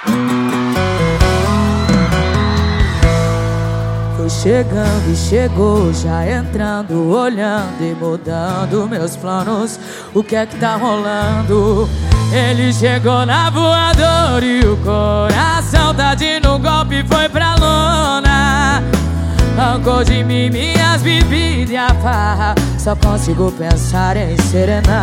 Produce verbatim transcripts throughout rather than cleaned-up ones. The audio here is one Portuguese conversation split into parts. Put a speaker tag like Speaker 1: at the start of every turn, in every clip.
Speaker 1: Foi chegando e chegou, já entrando, olhando e mudando meus planos. O que é que tá rolando? Ele chegou na voadora e o coração tá de no golpe, foi pra lona. Arrancou de mim minhas bebidas e a farra, só consigo pensar em serenata.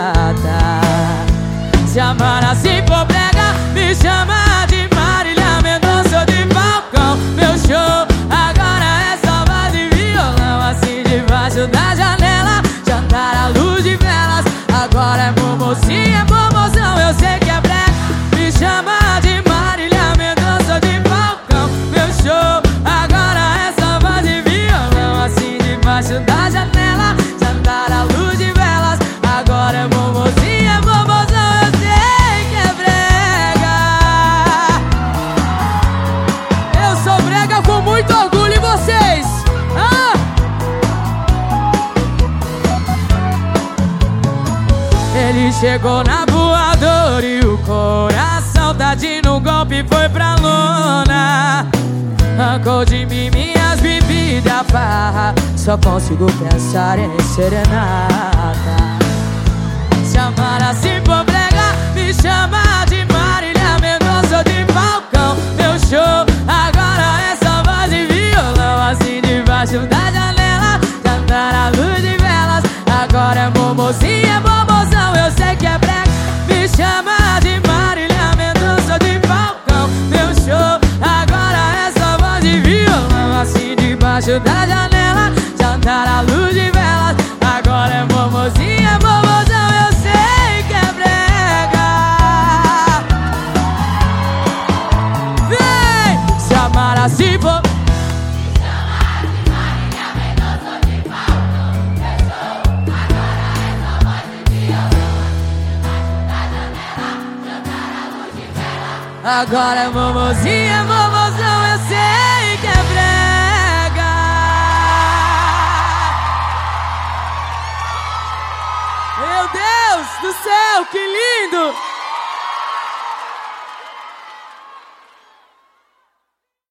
Speaker 1: Se amar assim for brega, me chama de Marília Mendonça de balcão. Meu show agora é só voz e violão, assim debaixo da janela, jantar à luz de velas. Agora é momocinha, é promoção, eu sei que é brega. Me chama de Marília Mendonça de balcão. Meu show agora é só voz e violão, assim debaixo da janela, jantar à luz de velas. Agora é momocinha, é promoção, eu sei que é brega. Eu sou brega com muito orgulho em vocês. Ah! Ele chegou na voadora e o coração tá de no golpe, foi pra lona. Arrancou de mim minhas bebidas, a farra, só consigo pensar em serenata. Se amar assim for brega, me chama de Marília Mendonça de balcão. Meu show agora é só voz e violão, assim debaixo da janela, cantar à luz de velas. Agora é momozinha, é promoção, eu sei que é brega. Me chama de Marília Mendonça de balcão. Meu show agora é só voz e violão, assim debaixo da janela, jantar à luz de velas. Agora é momozinha, é promoção, eu sei que é brega. Vem! Se amar assim for, agora é momozinha, momozão, eu sei que é brega. Meu Deus do céu, que lindo!